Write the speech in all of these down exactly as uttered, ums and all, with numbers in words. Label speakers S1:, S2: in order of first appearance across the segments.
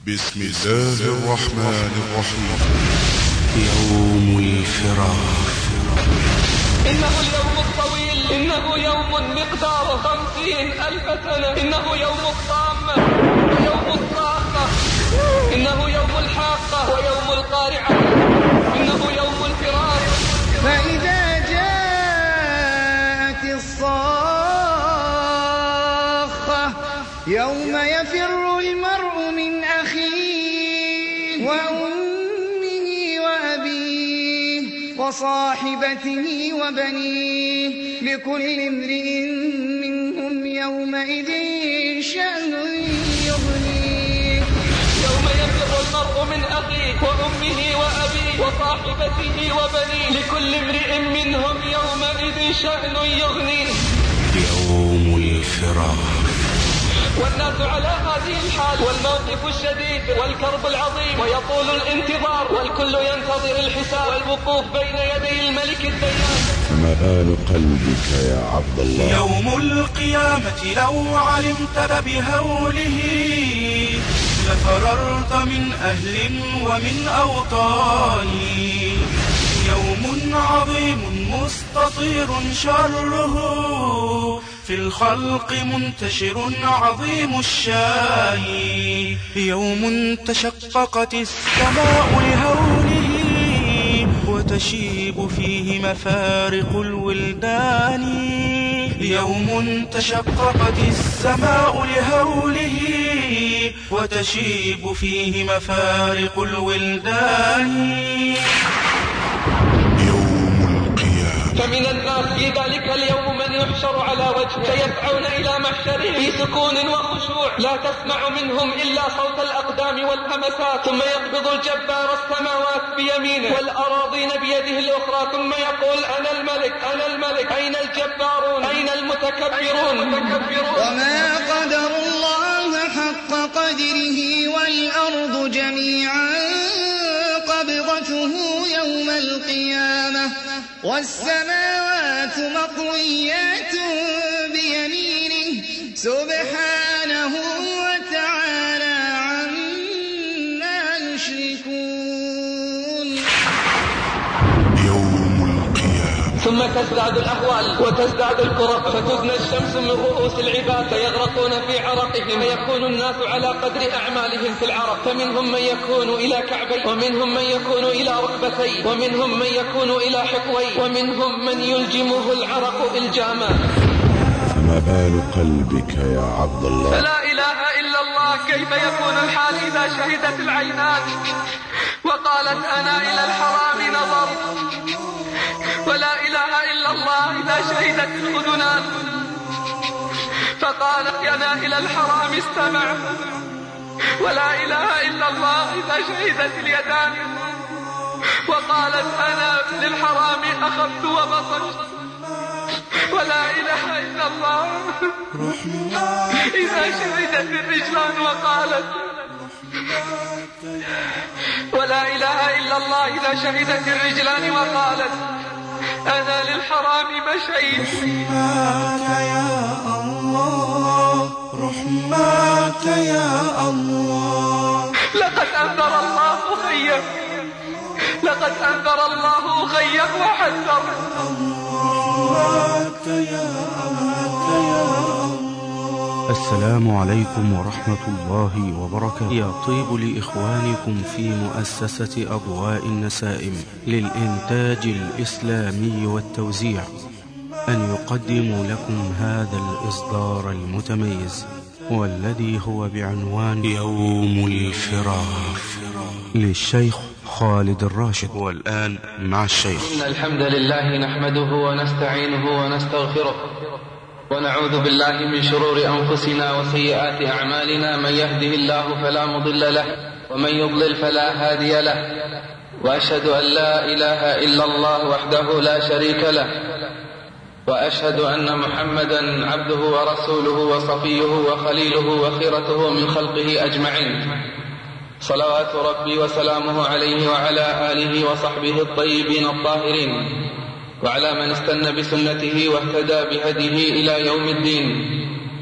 S1: بسم الله الرحمن الرحيم.
S2: يوم الفراق.
S3: إنه اليوم الطويل، إنه يوم مقدار خمسين ألف سنة، إنه يوم الطامة ويوم الصاخة، إنه يوم الحاقة ويوم القارعة، إنه يوم الفراق.
S4: فإذا جاءت الصاخة يوم يفر المرء من أخيه وأمه وأبيه وصاحبته وبنيه لكل امرئ منهم يومئذ شأن يغنيه.
S3: يوم يفر المرء من أخيه وأمه وأبيه وصاحبته وبنيه لكل امرئ منهم يومئذ شأن يغنيه.
S2: يوم الفراق.
S3: والناس على هذه الحال والموقف الشديد والكرب العظيم ويطول الانتظار والكل ينتظر الحساب والوقوف بين يدي الملك الديان.
S1: مآل قلبك يا عبد الله.
S5: يوم القيامة لو علمت بهوله لفررت من أهل ومن أوطان. يوم عظيم مستطير شره في الخلق منتشر عظيم الشان. يوم تشققت السماء لهوله وتشيب فيه مفارق الولدان. يوم تشققت السماء لهوله وتشيب فيه مفارق الولدان.
S3: فمن الناس في ذلك اليوم من يحشر على وجهه فيسعون إلى محشره في سكون وخشوع لا تسمع منهم إلا صوت الأقدام والهمسات، ثم يقبض الجبار السماوات بيمينه والأراضين بيده الأخرى ثم يقول أنا الملك أنا الملك أين الجبارون أين المتكبرون.
S4: وما قدر الله حق قدره والأرض جميعا قبضته يوم القيامة والسماوات مطويات بيمينه سبحانه وتعالى عما يشركون.
S1: يوم القيامة.
S3: ثم تزداد الأهوال وتزداد الكرب فتدنى الشمس من رؤوس العباد فيغرقون في عرقهم فيكون الناس على قدر أعمالهم في العرق، فمنهم من يكون إلى كعبيه ومنهم من يكون إلى ركبتيه ومنهم من يكون إلى حقويه ومنهم من يلجمه العرق إلجاما.
S1: مآل قلبك يا عبد الله.
S3: فلا إله إلا الله. كيف يكون الحال إذا شهدت العينات وقالت أنا إلى الحرام نظرت، ولا إله إلا الله إذا شهدت الأذنان فقالت أنا إلى الحرام استمع، ولا إله إلا الله إذا شهدت اليدان وقالت أنا للحرام أخذت وبصرت، ولا إله إلا الله إذا شهدت الرجلان وقالت، ولا إله إلا الله إذا شهدت الرجلان وقالت أنا للحرام مشيت.
S5: رحماك يا الله رحماك يا الله.
S3: لقد أنذر الله خيك لقد أنذر الله خيك وحذر.
S5: رحماك يا الله يا الله.
S2: السلام عليكم ورحمة الله وبركاته. يطيب لإخوانكم في مؤسسة أضواء النسائم للإنتاج الإسلامي والتوزيع أن يقدموا لكم هذا الإصدار المتميز والذي هو بعنوان يوم الفراق للشيخ خالد الراشد. والآن مع الشيخ.
S3: إن الحمد لله نحمده ونستعينه ونستغفره ونعوذ بالله من شرور أنفسنا وسيئات أعمالنا. من يهده الله فلا مضل له ومن يضلل فلا هادي له، وأشهد أن لا إله إلا الله وحده لا شريك له، وأشهد أن محمدا عبده ورسوله وصفيه وخليله وخيرته من خلقه أجمعين، صلوات ربي وسلامه عليه وعلى آله وصحبه الطيبين الطاهرين وعلى من استنى بسنته واهتدى بهديه إلى يوم الدين.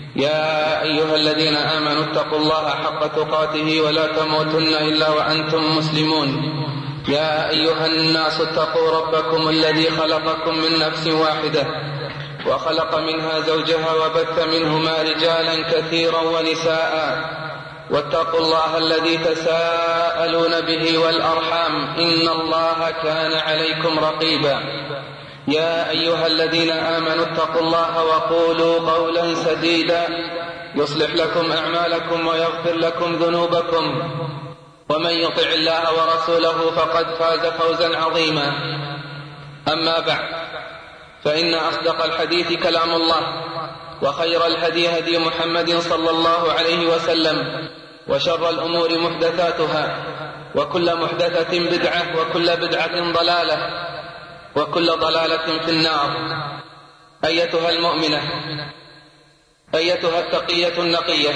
S3: يا أيها الذين آمنوا اتقوا الله حق تقاته ولا تموتن إلا وأنتم مسلمون. يا أيها الناس اتقوا ربكم الذي خلقكم من نفس واحدة وخلق منها زوجها وبث منهما رجالا كثيرا ونساء واتقوا الله الذي تساءلون به والأرحام إن الله كان عليكم رقيبا. يا أيها الذين آمنوا اتقوا الله وقولوا قولا سديدا يصلح لكم أعمالكم ويغفر لكم ذنوبكم ومن يطع الله ورسوله فقد فاز فوزا عظيما. أما بعد، فإن أصدق الحديث كلام الله، وخير الهدي هدي محمد صلى الله عليه وسلم، وشر الأمور محدثاتها، وكل محدثة بدعة، وكل بدعة ضلالة، وكل ضلالة في النار. أيتها المؤمنة، أيتها التقية النقية،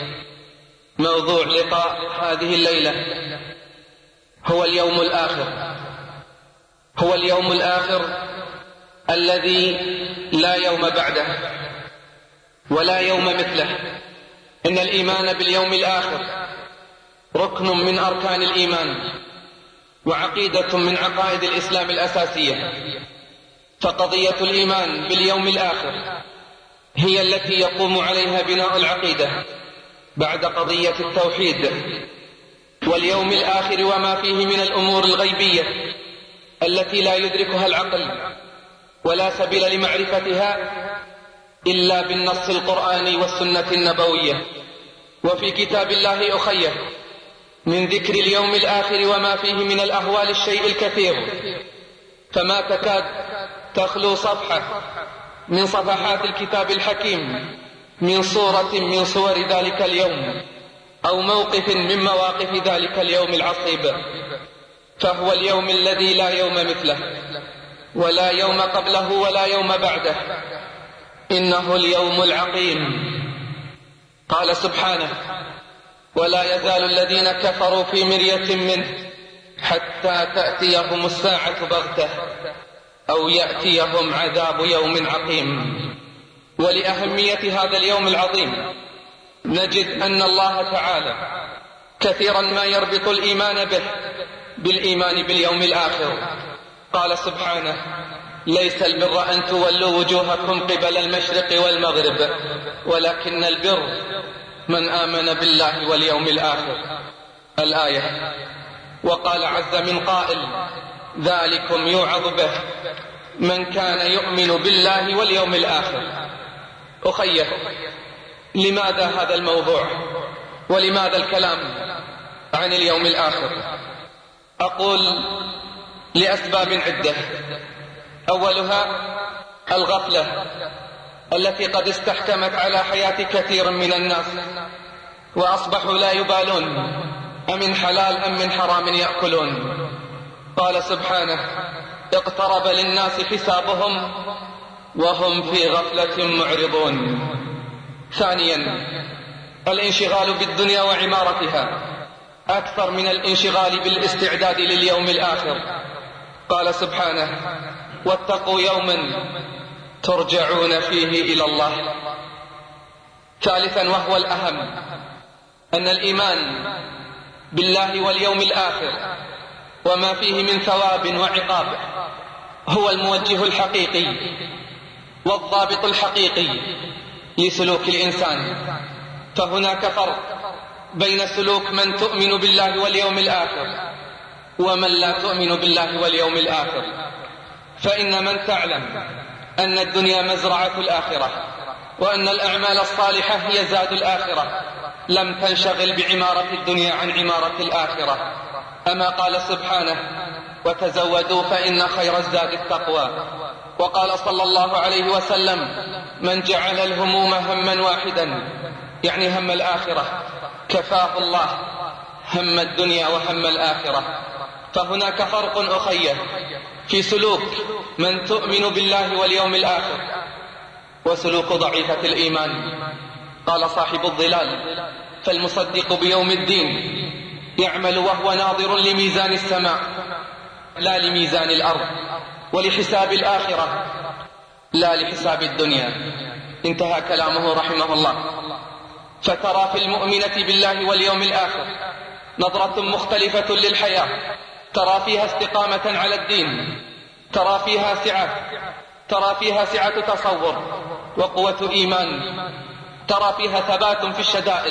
S3: موضوع لقاء هذه الليلة هو اليوم الآخر. هو اليوم الآخر الذي لا يوم بعده ولا يوم مثله. إن الإيمان باليوم الآخر ركن من أركان الإيمان وعقيدة من عقائد الإسلام الأساسية. فقضية الإيمان باليوم الآخر هي التي يقوم عليها بناء العقيدة بعد قضية التوحيد واليوم الآخر وما فيه من الأمور الغيبية التي لا يدركها العقل ولا سبيل لمعرفتها إلا بالنص القرآني والسنة النبوية. وفي كتاب الله أخيه من ذكر اليوم الآخر وما فيه من الأهوال الشيء الكثير، فما تكاد تخلو صفحة من صفحات الكتاب الحكيم من صورة من صور ذلك اليوم أو موقف من مواقف ذلك اليوم العصيب. فهو اليوم الذي لا يوم مثله ولا يوم قبله ولا يوم بعده. إنه اليوم العقيم. قال سبحانه: ولا يزال الذين كفروا في مرية منه حتى تأتيهم الساعة بغتة أو يأتيهم عذاب يوم عقيم. ولأهمية هذا اليوم العظيم نجد أن الله تعالى كثيرا ما يربط الإيمان به بالإيمان باليوم الآخر. قال سبحانه: ليس البر أن تولوا وجوهكم قبل المشرق والمغرب ولكن البر من آمن بالله واليوم الآخر. الآية. وقال عز من قائل: ذلكم يوعظ به من كان يؤمن بالله واليوم الآخر. أخيه، لماذا هذا الموضوع ولماذا الكلام عن اليوم الآخر؟ أقول لأسباب عدة. أولها الغفلة التي قد استحكمت على حياة كثير من الناس وأصبحوا لا يبالون أمن حلال أم من حرام يأكلون. قال سبحانه: اقترب للناس حسابهم وهم في غفلة معرضون. ثانيا الانشغال بالدنيا وعمارتها أكثر من الانشغال بالاستعداد لليوم الآخر. قال سبحانه: واتقوا يوما ترجعون فيه إلى الله. ثالثا وهو الأهم أن الإيمان بالله واليوم الآخر وما فيه من ثواب وعقاب هو الموجه الحقيقي والضابط الحقيقي لسلوك الإنسان. فهناك فرق بين سلوك من تؤمن بالله واليوم الآخر ومن لا تؤمن بالله واليوم الآخر. فإن من تعلم أن الدنيا مزرعة الآخرة وأن الأعمال الصالحة هي زاد الآخرة لم تنشغل بعمارة الدنيا عن عمارة الآخرة. أما قال سبحانه: وتزودوا فإن خير الزاد التقوى. وقال صلى الله عليه وسلم: من جعل الهموم هما واحدا، يعني هم الآخرة، كفاه الله هم الدنيا وهم الآخرة. فهناك فرق أخيه في سلوك من تؤمن بالله واليوم الآخر وسلوك ضعيفة الإيمان. قال صاحب الظلال: فالمصدق بيوم الدين يعمل وهو ناظر لميزان السماء لا لميزان الأرض، ولحساب الآخرة لا لحساب الدنيا. انتهى كلامه رحمه الله. فترى في المؤمنة بالله واليوم الآخر نظرة مختلفة للحياة، ترى فيها استقامة على الدين، ترى فيها سعة، ترى فيها سعة تصور وقوة إيمان، ترى فيها ثبات في الشدائد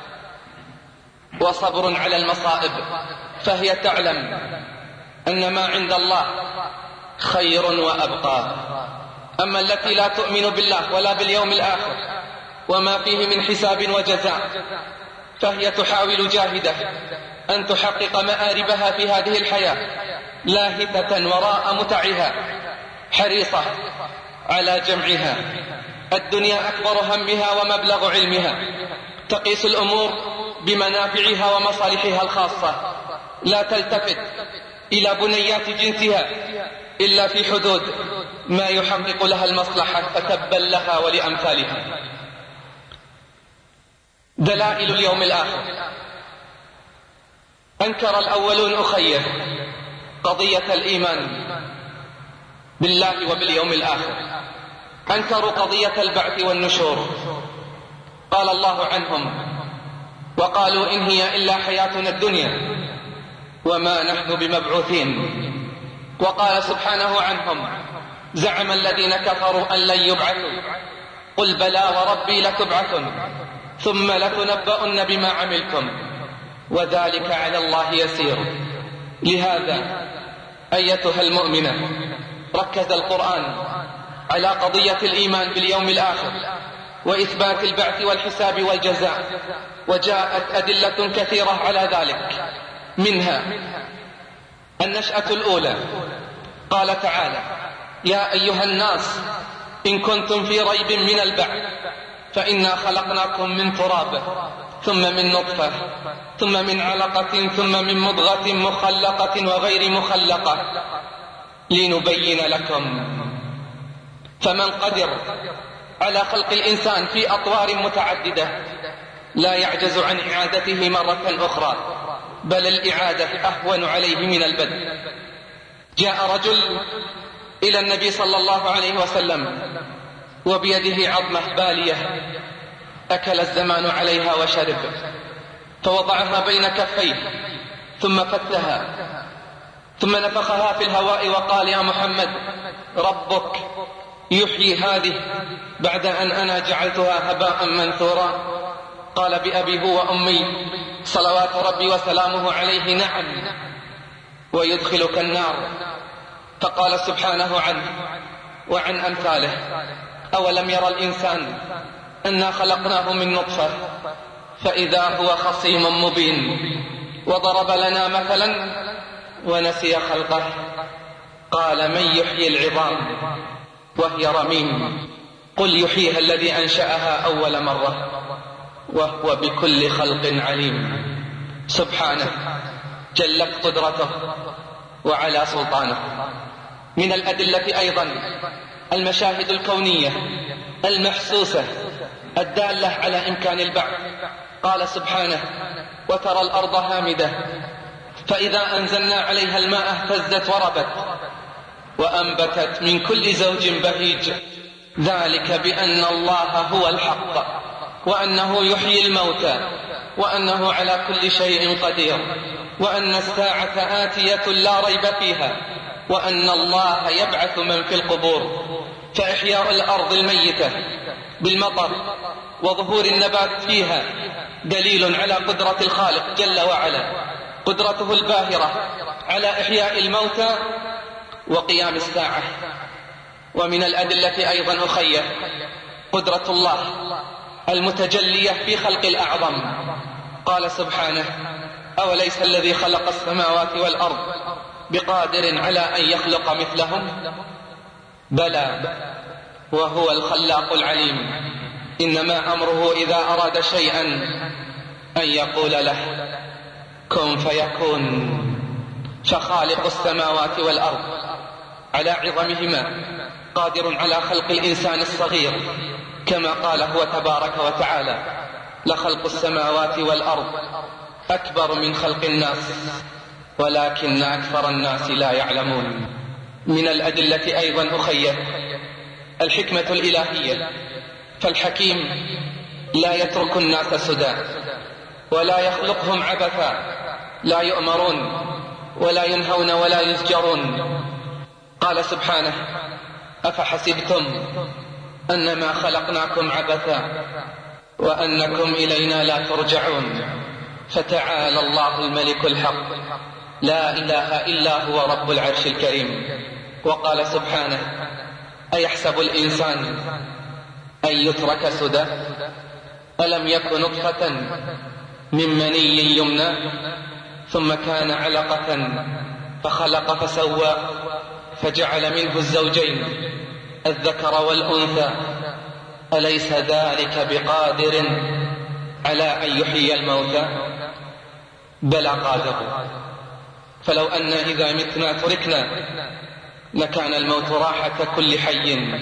S3: وصبر على المصائب، فهي تعلم أن ما عند الله خير وأبقى. أما التي لا تؤمن بالله ولا باليوم الآخر وما فيه من حساب وجزاء، فهي تحاول جاهدة أن تحقق مآربها في هذه الحياة، لاهثة وراء متعها، حريصة على جمعها. الدنيا أكبر همها ومبلغ علمها، تقيس الأمور بمنافعها ومصالحها الخاصة، لا تلتفت إلى بنيات جنسها إلا في حدود ما يحقق لها المصلحة، فتبا لها ولأمثالها. دلائل اليوم الآخر. أنكر الأولون أخيه قضية الإيمان بالله وباليوم الآخر، أنكروا قضية البعث والنشور. قال الله عنهم وقالوا إن هي إلا حياتنا الدنيا وما نحن بمبعوثين. وقال سبحانه عنهم زعم الذين كفروا أن لن يبعثوا، قل بلى وربي لتبعثن ثم لتنبؤن بما عملتم وذلك على الله يسير. لهذا أيتها المؤمنة ركز القرآن على قضية الإيمان باليوم الآخر وإثبات البعث والحساب والجزاء، وجاءت أدلة كثيرة على ذلك، منها النشأة الأولى. قال تعالى يا أيها الناس إن كنتم في ريب من البعث فإنا خلقناكم من تراب ثم من نطفة ثم من علقة ثم من مضغة مخلقة وغير مخلقة لنبين لكم. فمن قدر على خلق الإنسان في أطوار متعددة لا يعجز عن إعادته مرة أخرى، بل الإعادة أهون عليه من البدء. جاء رجل إلى النبي صلى الله عليه وسلم وبيده عظمة بالية أكل الزمان عليها وشرب، فوضعها بين كفيه ثم فتها ثم نفخها في الهواء وقال يا محمد ربك يحيي هذه بعد أن أنا جعلتها هباء منثورا؟ قال بأبي هو وأمي صلوات ربي وسلامه عليه نعم ويدخلك النار. فقال سبحانه عنه وعن أمثاله أولم يرى الإنسان أنا خلقناه من نطفة فإذا هو خصيم مبين وضرب لنا مثلا ونسي خلقه قال من يحيي العظام وهي رميم قل يحييها الذي أنشأها أول مرة وهو بكل خلق عليم. سبحانه جلت قدرته وعلى سلطانه. من الأدلة أيضا المشاهد الكونية المحسوسة الدالة على إمكان البعث. قال سبحانه وترى الأرض هامدة فإذا أنزلنا عليها الماء اهتزت وربت وأنبتت من كل زوج بهيج ذلك بأن الله هو الحق وأنه يحيي الموتى وأنه على كل شيء قدير وأن الساعة آتية لا ريب فيها وأن الله يبعث من في القبور. فإحياء الأرض الميتة بالمطر وظهور النبات فيها دليل على قدرة الخالق جل وعلا، قدرته الباهرة على إحياء الموتى وقيام الساعة. ومن الأدلة أيضا أخية قدرة الله المتجلية في خلق الأعظم. قال سبحانه أوليس الذي خلق السماوات والأرض بقادر على أن يخلق مثلهم بلى وهو الخلاق العليم إنما أمره إذا أراد شيئا أن يقول له كن فيكون. فخالق السماوات والأرض على عظمهما قادر على خلق الإنسان الصغير كما قال هو تبارك وتعالى لخلق السماوات والأرض أكبر من خلق الناس ولكن أكثر الناس لا يعلمون. من الأدلة أيضا أخية الحكمة الإلهية فالحكيم لا يترك الناس سدى ولا يخلقهم عبثا، لا يؤمرون ولا ينهون ولا يزجرون. قال سبحانه: أفحسبتم أنما خلقناكم عبثا وأنكم إلينا لا ترجعون، فتعالى الله الملك الحق لا إله إلا هو رب العرش الكريم. وقال سبحانه: أيحسب الإنسان أن يترك سدى ألم يكن نطفة من مني يمنى ثم كان علقة فخلق فسوى فجعل منه الزوجين الذكر والأنثى أليس ذلك بقادر على أن يحيي الموتى؟ بلى قادر. فلو أن إذا متنا تركنا لكان الموت راحة كل حي،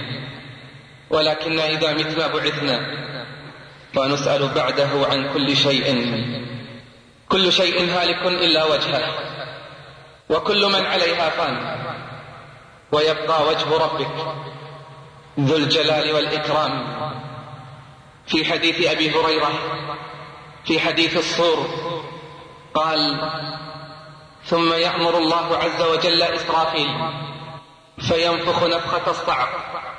S3: ولكن إذا متنا بعثنا ونسأل بعده عن كل شيء. كل شيء هالك إلا وجهه، وكل من عليها فان، ويبقى وجه ربك ذو الجلال والإكرام. في حديث أبي هريرة في حديث الصور قال: ثم يأمر الله عز وجل إسرافيل فينفخ نفخة الصعق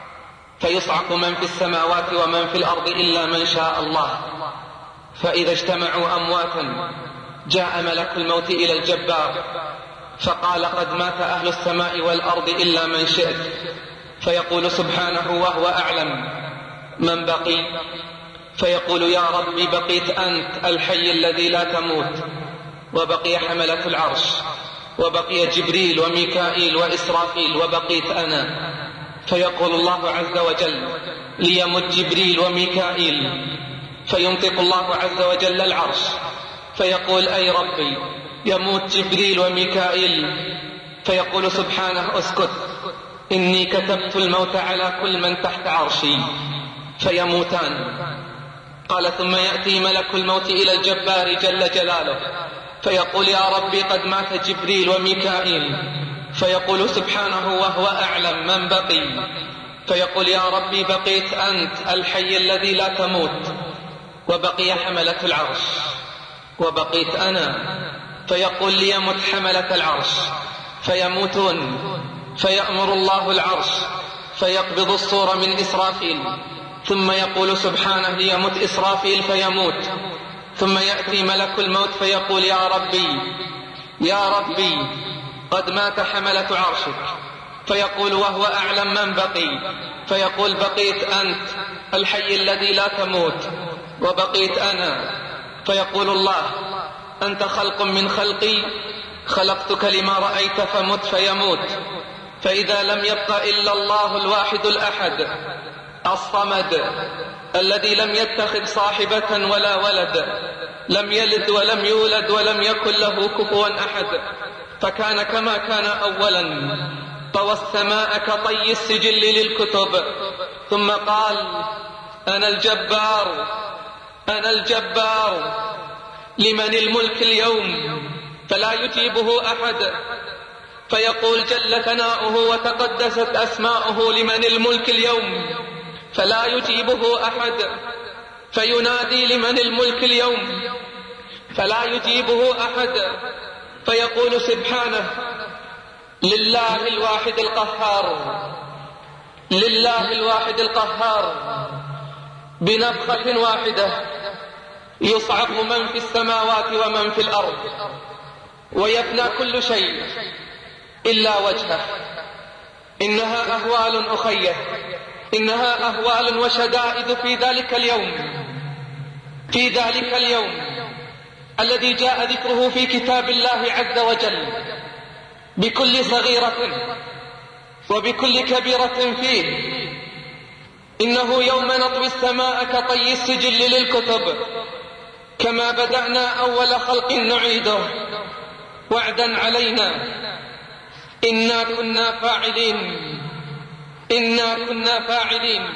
S3: فيصعق من في السماوات ومن في الأرض إلا من شاء الله، فإذا اجتمعوا أمواتا جاء ملك الموت إلى الجبار فقال: قد مات أهل السماء والأرض إلا من شئت، فيقول سبحانه وهو أعلم: من بقي؟ فيقول: يا ربي بقيت أنت الحي الذي لا تموت، وبقي حملة العرش، وبقي جبريل وميكائيل وإسرافيل، وبقيت أنا. فيقول الله عز وجل: ليمت جبريل وميكائيل، فينطق الله عز وجل العرش فيقول: أي ربي يموت جبريل وميكائيل، فيقول سبحانه: اسكت، إني كتبت الموت على كل من تحت عرشي، فيموتان. قال: ثم يأتي ملك الموت إلى الجبار جل جلاله فيقول: يا ربي قد مات جبريل وميكائيل، فيقول سبحانه وهو أعلم: من بقي؟ فيقول: يا ربي بقيت أنت الحي الذي لا تموت، وبقي حملة العرش، وبقيت أنا. فيقول: ليمت حملة العرش، فيموتون، فيأمر الله العرش فيقبض الصور من إسرافيل، ثم يقول سبحانه: ليمت إسرافيل، فيموت. ثم يأتي ملك الموت فيقول: يا ربي يا ربي قد مات حملة عرشك، فيقول وهو أعلم: من بقي؟ فيقول: بقيت أنت الحي الذي لا تموت، وبقيت أنا. فيقول الله: أنت خلق من خلقي، خلقتك لما رأيت فمت، فيموت. فإذا لم يبق إلا الله الواحد الأحد الصمد الذي لم يتخذ صاحبة ولا ولد، لم يلد ولم يولد ولم يكن له كفوا أحد، فكان كما كان أولا، طوى السماء كطي السجل للكتب، ثم قال: أنا الجبار أنا الجبار لمن الملك اليوم؟ فلا يجيبه أحد، فيقول جل ثناؤه وتقدست أسماؤه: لمن الملك اليوم؟ فلا يجيبه أحد، فينادي: لمن الملك اليوم؟ فلا يجيبه أحد، فيقول سبحانه: لله الواحد القهار، لله الواحد القهار. بنفخة واحدة يصعق من في السماوات ومن في الأرض، ويفنى كل شيء إلا وجهه. إنها أهوال أخيه، إنها أهوال وشدائد في ذلك اليوم، في ذلك اليوم الذي جاء ذكره في كتاب الله عز وجل بكل صغيرة وبكل كبيرة فيه. إنه يوم نطوي السماء كطي السجل للكتب، كما بدأنا أول خلق نعيده، وعدا علينا إنا كنا فاعلين إنا كنا فاعلين.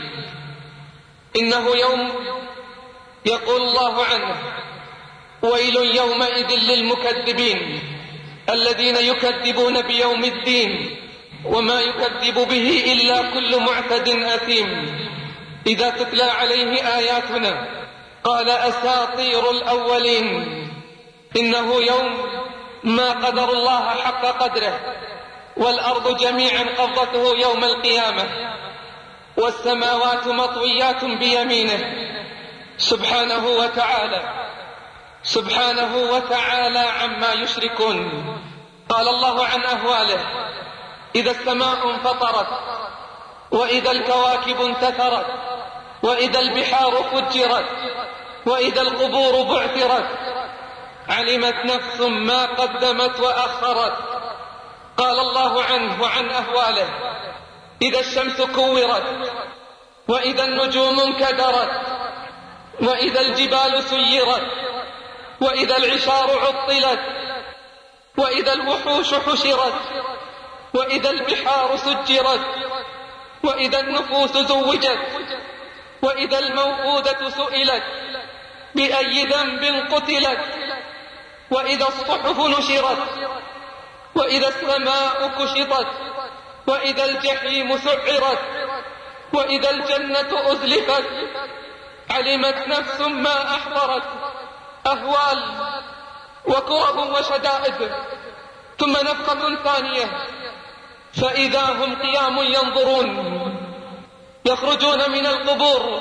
S3: إنه يوم يقول الله عنه: ويل يومئذ للمكذبين الذين يكذبون بيوم الدين وما يكذب به إلا كل معتد أثيم. إذا تتلى عليه آياتنا قال أساطير الأولين. إنه يوم ما قدر الله حق قدره، والأرض جميعا قبضته يوم القيامة، والسماوات مطويات بيمينه سبحانه وتعالى سبحانه وتعالى عما يشركون. قال الله عن أهواله: إذا السماء انفطرت، وإذا الكواكب انتثرت، وإذا البحار فجرت، وإذا القبور بعثرت، علمت نفس ما قدمت وأخرت. قال الله عنه وعن أهواله: إذا الشمس كورت، وإذا النجوم انكدرت، وإذا الجبال سيرت، وإذا العشار عطلت، وإذا الوحوش حشرت، وإذا البحار سجرت، وإذا النفوس زوجت، وإذا الموءودة سئلت بأي ذنب قتلت، وإذا الصحف نشرت، وإذا السماء كشطت، وإذا الجحيم سعرت، وإذا الجنة أزلفت، علمت نفس ما أحضرت. أهوال وكرب وشدائد. ثم نفخة ثانية فإذا هم قيام ينظرون، يخرجون من القبور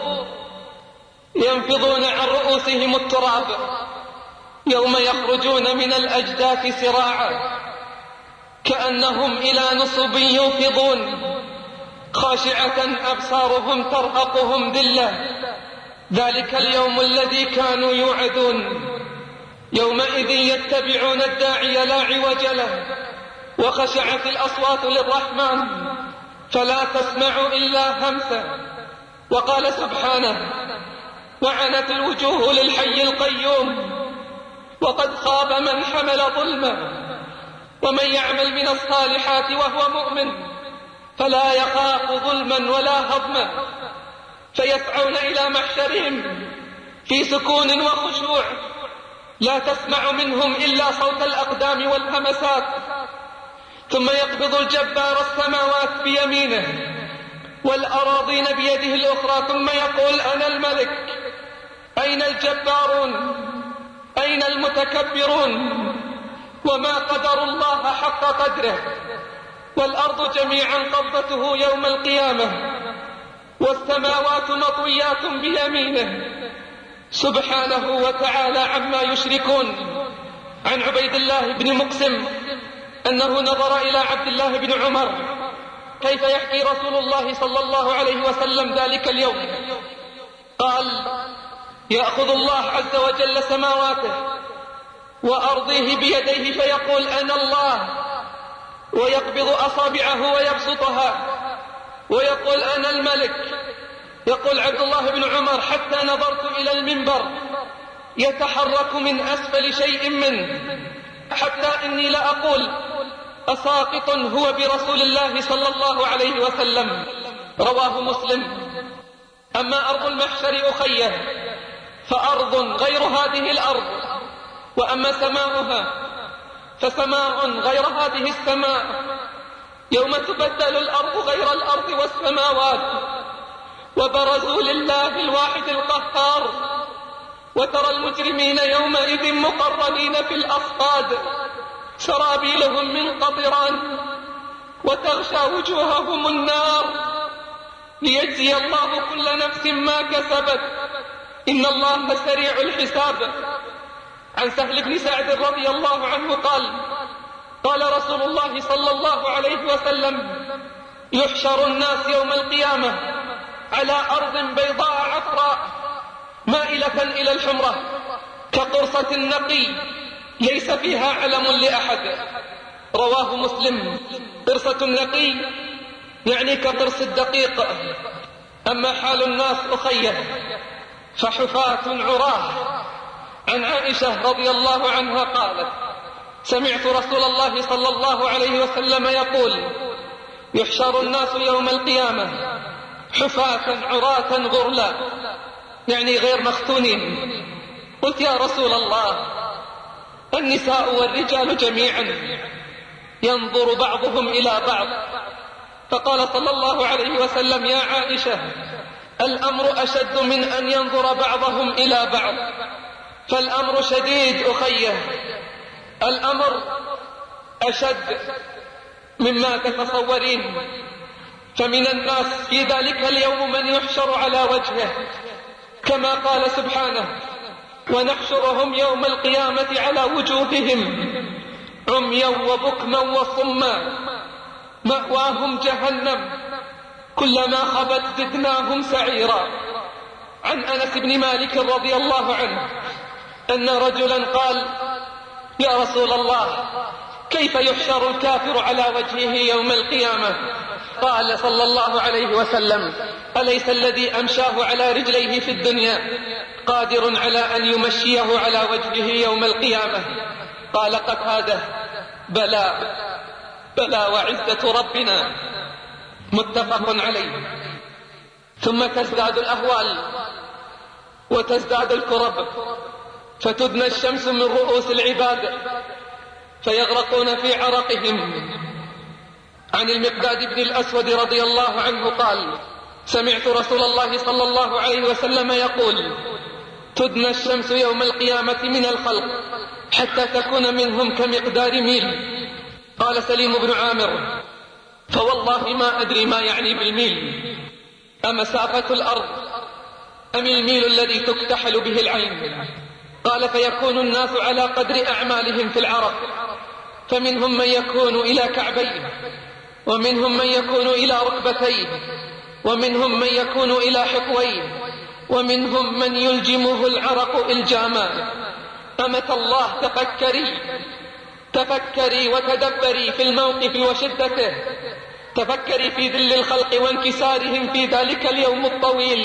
S3: ينفضون عن رؤوسهم التراب، يوم يخرجون من الأجداث سراعا كأنهم إلى نصب يوفضون، خاشعة أبصارهم ترهقهم ذلة. ذلك اليوم الذي كانوا يوعدون. يومئذ يتبعون الداعي لا عوج له، وخشعت الأصوات للرحمن فلا تسمع إلا همسا. وقال سبحانه: وعنت الوجوه للحي القيوم وقد خاب من حمل ظلما، ومن يعمل من الصالحات وهو مؤمن فلا يخاف ظلما ولا هضما. فيسعون إلى محشرهم في سكون وخشوع، لا تسمع منهم إلا صوت الأقدام والهمسات. ثم يقبض الجبار السماوات بيمينه والأراضين بيده الأخرى، ثم يقول: أنا الملك. أين الجبارون؟ أين المتكبرون؟ وما قدر الله حق قدره، والأرض جميعا قبضته يوم القيامة، والسماوات مطويات بيمينه سبحانه وتعالى عما يشركون. عن عبيد الله بن مقسم أنه نظر إلى عبد الله بن عمر كيف يحكي رسول الله صلى الله عليه وسلم ذلك اليوم. قال: يأخذ الله عز وجل سماواته وأرضيه بيديه فيقول: أنا الله، ويقبض أصابعه ويبسطها ويقول: أنا الملك. يقول عبد الله بن عمر: حتى نظرت إلى المنبر يتحرك من أسفل شيء منه، حتى إني لأقول: أساقط هو برسول الله صلى الله عليه وسلم. رواه مسلم. أما أرض المحشر أخيه فأرض غير هذه الأرض، وأما سماؤها فسماء غير هذه السماء. يوم تبدل الأرض غير الأرض والسماوات، وبرزوا لله الواحد القهار، وترى المجرمين يومئذ مقرنين في الأصفاد، سرابيلهم من قطران، وتغشى وجوههم النار، ليجزي الله كل نفس ما كسبت، إن الله سريع الحساب. عن سهل بن سعد رضي الله عنه قال: قال رسول الله صلى الله عليه وسلم: يحشر الناس يوم القيامة على أرض بيضاء عفراء مائلة إلى الحمرة كقرصة النقي ليس فيها علم لأحد. رواه مسلم. قرصة النقي يعني كقرص الدقيق. أما حال الناس أخيه فحفاة عراه. عن عائشة رضي الله عنها قالت: سمعت رسول الله صلى الله عليه وسلم يقول: يحشر الناس يوم القيامة حفاة عراة غرلا، يعني غير مختونين. قلت: يا رسول الله، النساء والرجال جميعا ينظر بعضهم إلى بعض. فقال صلى الله عليه وسلم: يا عائشة، الأمر أشد من أن ينظر بعضهم إلى بعض، فالأمر شديد أخيه، الأمر أشد مما تتصورين. فمن الناس في ذلك اليوم من يحشر على وجهه كما قال سبحانه: ونحشرهم يوم القيامة على وجوههم عميا وبكما وصما مأواهم جهنم كلما خبت زدناهم سعيرا. عن أنس بن مالك رضي الله عنه أن رجلا قال: يا رسول الله، كيف يحشر الكافر على وجهه يوم القيامة؟ قال صلى الله عليه وسلم: أليس الذي أمشاه على رجليه في الدنيا قادر على أن يمشيه على وجهه يوم القيامة؟ قال قتادة: بلى بلى وعزة ربنا. متفق عليه. ثم تزداد الأهوال وتزداد الكرب، فتدنى الشمس من رؤوس العباد فيغرقون في عرقهم. عن المقداد بن الأسود رضي الله عنه قال: سمعت رسول الله صلى الله عليه وسلم يقول: تدنى الشمس يوم القيامة من الخلق حتى تكون منهم كمقدار ميل. قال سليم بن عامر: فوالله ما أدري ما يعني بالميل، أمسافة الأرض أم الميل الذي تكتحل به العين؟ قال: فيكون الناس على قدر أعمالهم في العرق، فمنهم من يكون إلى كعبيه، ومنهم من يكون إلى ركبتيه، ومنهم من يكون إلى حقويه، ومنهم من يلجمه العرق إلجاما. أمة الله، تفكري تفكري وتدبري في الموقف وشدته، تفكري في ذل الخلق وانكسارهم في ذلك اليوم الطويل.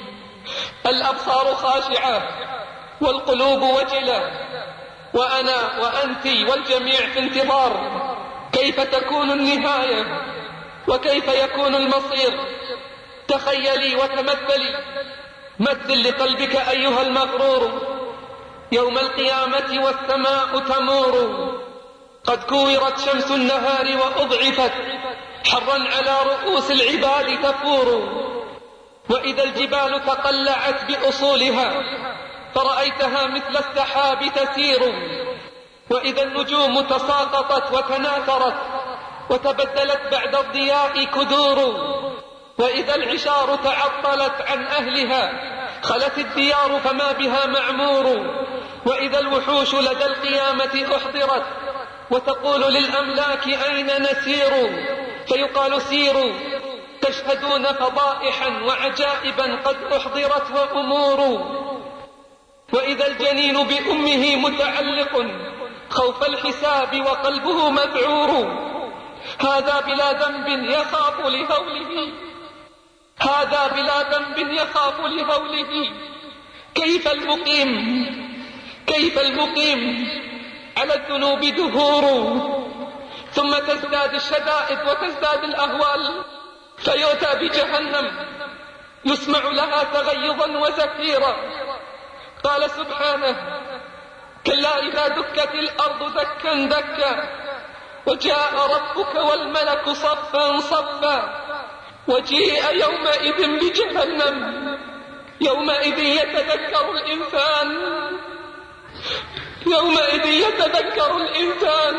S3: الأبصار خاشعة والقلوب وجلة، وأنا وأنت والجميع في انتظار كيف تكون النهاية وكيف يكون المصير. تخيلي وتمثلي، مثل لقلبك أيها المغرور يوم القيامة والسماء تمور، قد كورت شمس النهار وأضعفت حرا على رؤوس العباد تفور، وإذا الجبال تقلعت بأصولها فرأيتها مثل السحاب تسير، وإذا النجوم تساقطت وتناثرت وتبدلت بعد الضياء كدور، وإذا العشار تعطلت عن أهلها خلت الديار فما بها معمور، وإذا الوحوش لدى القيامة أحضرت وتقول للأملاك أين نسير؟ فيقال سيروا تشهدون فضائحا وعجائبا قد أحضرت وأمور، وإذا الجنين بأمه متعلق خوف الحساب وقلبه مذعور، هذا بلا ذنب يخاف لهوله، هذا بلا ذنب يخاف لهوله. كيف المقيم كيف المقيم على الذنوب دهور، ثم تزداد الشدائد وتزداد الأهوال، فيؤتى بجهنم يسمع لها تغيظا وزفيرا. قال سبحانه: كلا إذا دكت الأرض دكا دكا وجاء ربك والملك صفا صفا وجيء يومئذ بجهنم يومئذ يتذكر الإنسان يومئذ يتذكر الإنسان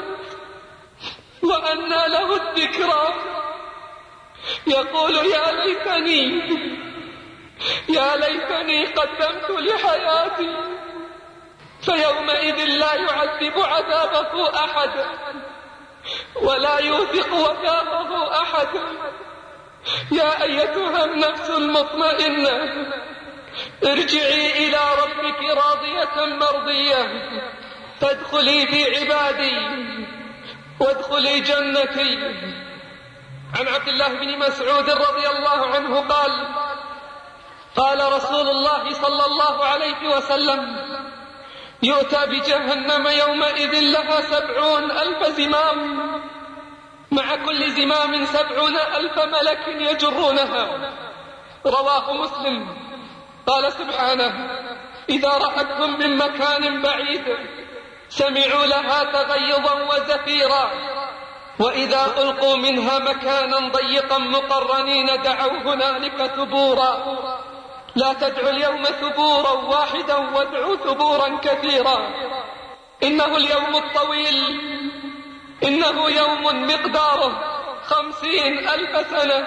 S3: وأنى له الذكرى، يقول يا ليتني يا ليتني قدمت لحياتي، فيومئذ لا يعذب عذابه أحد ولا يوثق وثاقه أحد. يا أيتها النفس المطمئنة ارجعي إلى ربك راضية مرضية فادخلي في عبادي وادخلي جنتي. عن عبد الله بن مسعود رضي الله عنه قال: قال رسول الله صلى الله عليه وسلم: يؤتى بجهنم يومئذ لها سبعون ألف زمام، مع كل زمام سبعون ألف ملك يجرونها. رواه مسلم. قال سبحانه: إذا رأتهم من مكان بعيد سمعوا لها تغيظا وزفيرا، وإذا ألقوا منها مكانا ضيقا مقرنين دعوا هنالك ثبورا لا تدعوا اليوم ثبورا واحدا وادعوا ثبورا كثيرا. إنه اليوم الطويل، إنه يوم مقداره خمسين ألف سنة،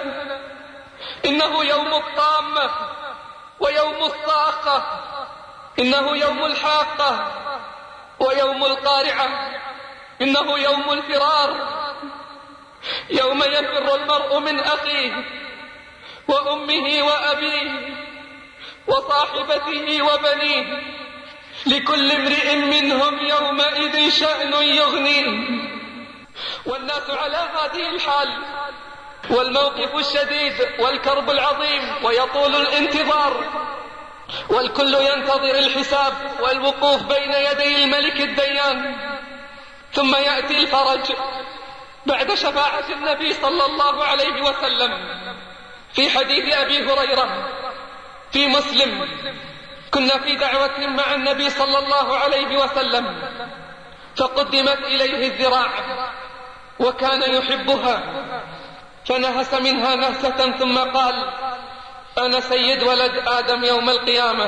S3: إنه يوم الطامة ويوم الصاخة، إنه يوم الحاقة ويوم القارعة، إنه يوم الفرار، يوم يفر المرء من أخيه وأمه وأبيه وصاحبته وبنيه، لكل امرئ منهم يومئذ شأن يغنيه. والناس على هذه الحال، والموقف الشديد والكرب العظيم ويطول الانتظار، والكل ينتظر الحساب والوقوف بين يدي الملك الديان. ثم يأتي الفرج بعد شفاعة النبي صلى الله عليه وسلم. في حديث أبي هريرة في مسلم: كنا في دعوة مع النبي صلى الله عليه وسلم فقدمت إليه الذراع وكان يحبها، فنهس منها نهسة ثم قال: أنا سيد ولد آدم يوم القيامة،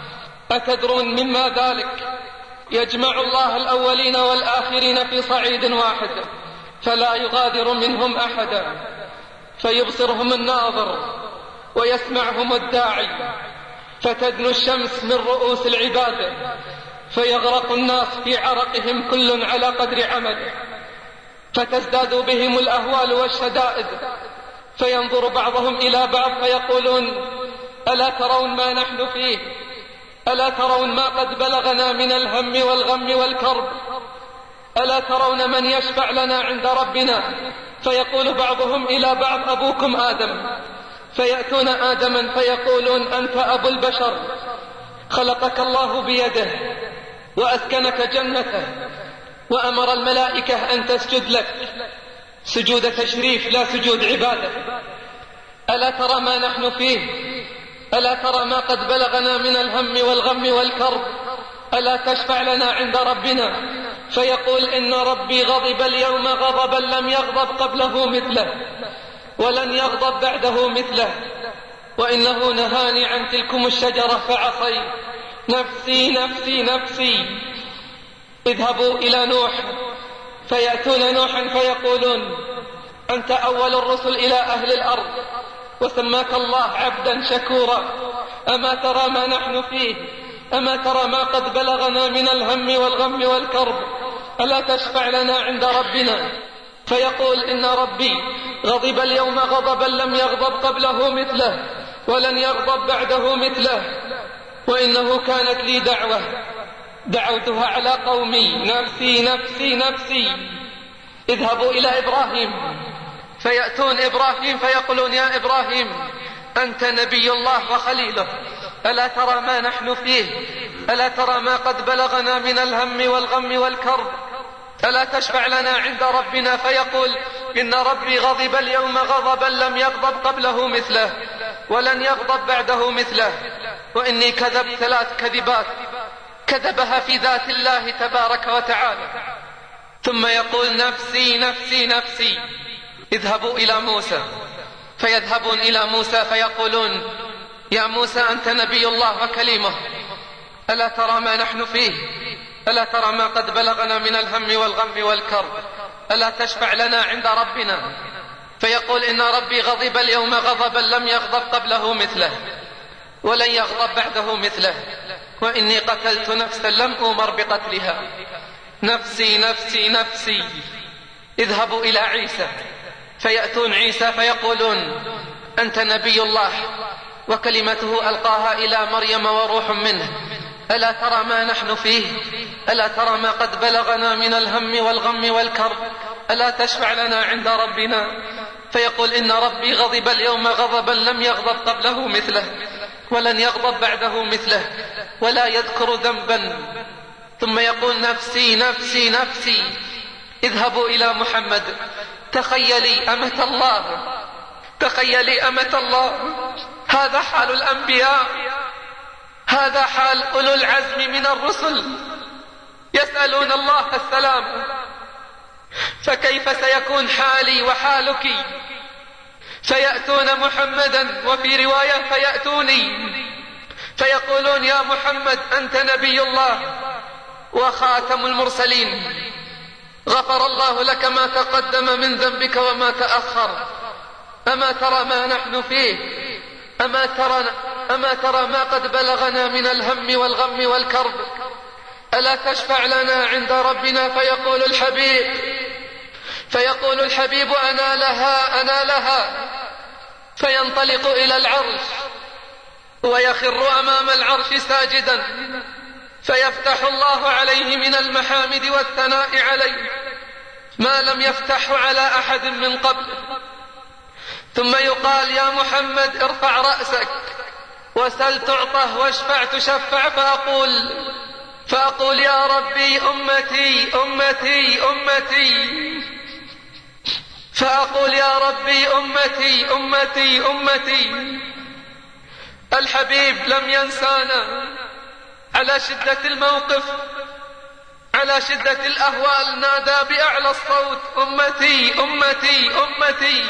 S3: أتدرون مما ذلك؟ يجمع الله الأولين والآخرين في صعيد واحد فلا يغادر منهم أحدا، فيبصرهم الناظر ويسمعهم الداعي، فتدنو الشمس من رؤوس العباد فيغرق الناس في عرقهم كل على قدر عمله، فتزداد بهم الأهوال والشدائد، فينظر بعضهم إلى بعض فيقولون: ألا ترون ما نحن فيه؟ ألا ترون ما قد بلغنا من الهم والغم والكرب؟ ألا ترون من يشفع لنا عند ربنا؟ فيقول بعضهم إلى بعض: أبوكم آدم. فيأتون آدما فيقولون: أنت أبو البشر، خلقك الله بيده وأسكنك جنته وأمر الملائكة أن تسجد لك سجود تشريف لا سجود عبادة. ألا ترى ما نحن فيه؟ ألا ترى ما قد بلغنا من الهم والغم والكرب؟ ألا تشفع لنا عند ربنا؟ فيقول: إن ربي غضب اليوم غضبا لم يغضب قبله مثله ولن يغضب بعده مثله، وإنه نهاني عن تلكم الشجرة فعصيت، نفسي نفسي نفسي. اذهبوا إلى نوح فيأتون نوحا فيقولون: أنت أول الرسل إلى أهل الأرض وسماك الله عبدا شكورا، أما ترى ما نحن فيه؟ أما ترى ما قد بلغنا من الهم والغم والكرب؟ ألا تشفع لنا عند ربنا؟ فيقول: إن ربي غضب اليوم غضبا لم يغضب قبله مثله ولن يغضب بعده مثله، وإنه كانت لي دعوة دعوتها على قومي، نفسي نفسي نفسي. اذهبوا إلى إبراهيم فيأتون إبراهيم فيقولون: يا إبراهيم أنت نبي الله وخليله، ألا ترى ما نحن فيه؟ ألا ترى ما قد بلغنا من الهم والغم والكرب؟ ألا تشفع لنا عند ربنا؟ فيقول: إن ربي غضب اليوم غضبا لم يغضب قبله مثله ولن يغضب بعده مثله، وإني كذبت ثلاث كذبات كذبها في ذات الله تبارك وتعالى. ثم يقول: نفسي نفسي نفسي. اذهبوا إلى موسى فيذهبون إلى موسى فيقولون: يا موسى أنت نبي الله وكليمه، ألا ترى ما نحن فيه؟ ألا ترى ما قد بلغنا من الهم والغم والكرب؟ ألا تشفع لنا عند ربنا؟ فيقول: إن ربي غضب اليوم غضبا لم يغضب قبله مثله ولن يغضب بعده مثله، وإني قتلت نفسا لم أمر بقتلها، نفسي نفسي نفسي. اذهبوا إلى عيسى فيأتون عيسى فيقولون: أنت نبي الله وكلمته ألقاها إلى مريم وروح منه، ألا ترى ما نحن فيه؟ ألا ترى ما قد بلغنا من الهم والغم والكرب؟ ألا تشفع لنا عند ربنا؟ فيقول: إن ربي غضب اليوم غضبا لم يغضب قبله مثله ولن يغضب بعده مثله، ولا يذكر ذنبا. ثم يقول: نفسي نفسي نفسي. اذهبوا إلى محمد، تخيلي أمة الله، تخيلي أمة الله. هذا حال الأنبياء، هذا حال أولو العزم من الرسل، يسألون الله السلام فكيف سيكون حالي وحالك؟ فيأتون محمدا، وفي رواية فيأتوني فيقولون يا محمد أنت نبي الله وخاتم المرسلين، غفر الله لك ما تقدم من ذنبك وما تأخر، أما ترى ما نحن فيه؟ أما ترى, أما ترى ما قد بلغنا من الهم والغم والكرب؟ ألا تشفع لنا عند ربنا؟ فيقول الحبيب فيقول الحبيب أنا لها أنا لها فينطلق إلى العرش ويخر أمام العرش ساجدا، فيفتح الله عليه من المحامد والثناء عليه ما لم يفتح على أحد من قبل. ثم يقال يا محمد ارفع رأسك وسل تعطه واشفع تشفع، فأقول فأقول يا ربي أمتي أمتي أمتي فأقول يا ربي أمتي أمتي أمتي. الحبيب لم ينسانا على شدة الموقف، على شدة الأهوال نادى بأعلى الصوت أمتي أمتي أمتي.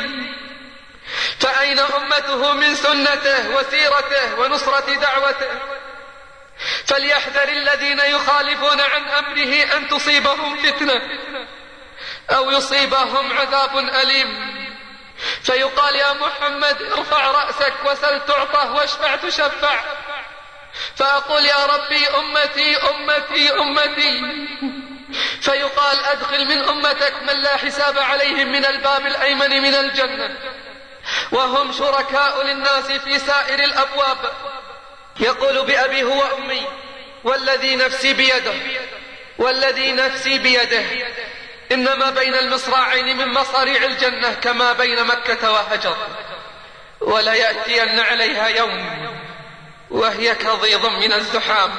S3: فأين أمته من سنته وسيرته ونصرة دعوته؟ فليحذر الذين يخالفون عن أمره أن تصيبهم فتنة أو يصيبهم عذاب أليم. فيقال يا محمد ارفع رأسك وسل تعطه واشفع تشفع، فأقول يا ربي أمتي أمتي أمتي. فيقال أدخل من أمتك من لا حساب عليهم من الباب الأيمن من الجنة، وهم شركاء للناس في سائر الأبواب. يقول بأبي هو أمي والذي نفسي بيده والذي نفسي بيده إنما بين المصراعين من مصاريع الجنة كما بين مكة وهجر، ولا يأتين عليها يوم وهي كضيض من الزحام.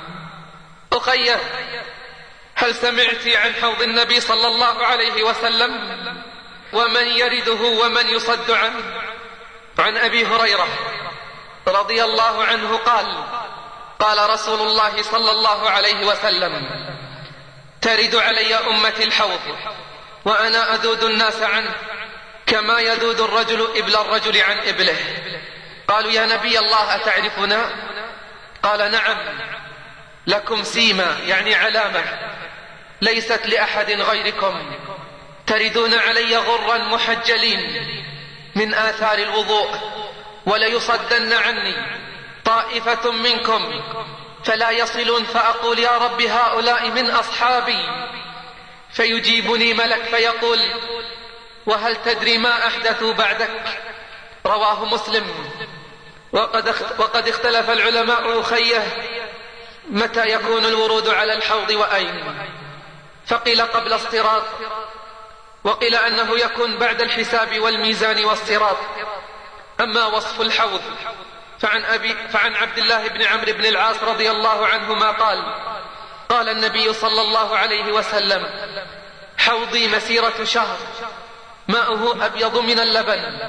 S3: أخي، هل سمعت عن حوض النبي صلى الله عليه وسلم ومن يرده ومن يصد عنه؟ عن أبي هريرة رضي الله عنه قال قال رسول الله صلى الله عليه وسلم ترد علي أمتي الحوض وأنا أذود الناس عنه كما يذود الرجل إبل الرجل عن إبله. قالوا يا نبي الله أتعرفنا؟ قال نعم، لكم سيما يعني علامة ليست لأحد غيركم، تردون علي غرا محجلين من آثار الوضوء، وليصدن عني طائفة منكم فلا يصلون، فأقول يا رب هؤلاء من أصحابي، فيجيبني ملك فيقول وهل تدري ما أحدثوا بعدك؟ رواه مسلم. وقد وقد اختلف العلماء أخيه متى يكون الورود على الحوض وأين، فقيل قبل الصراط، وقيل أنه يكون بعد الحساب والميزان والصراط. أما وصف الحوض فعن, أبي فعن عبد الله بن عمرو بن العاص رضي الله عنهما قال قال النبي صلى الله عليه وسلم حوضي مسيرة شهر، ماؤه أبيض من اللبن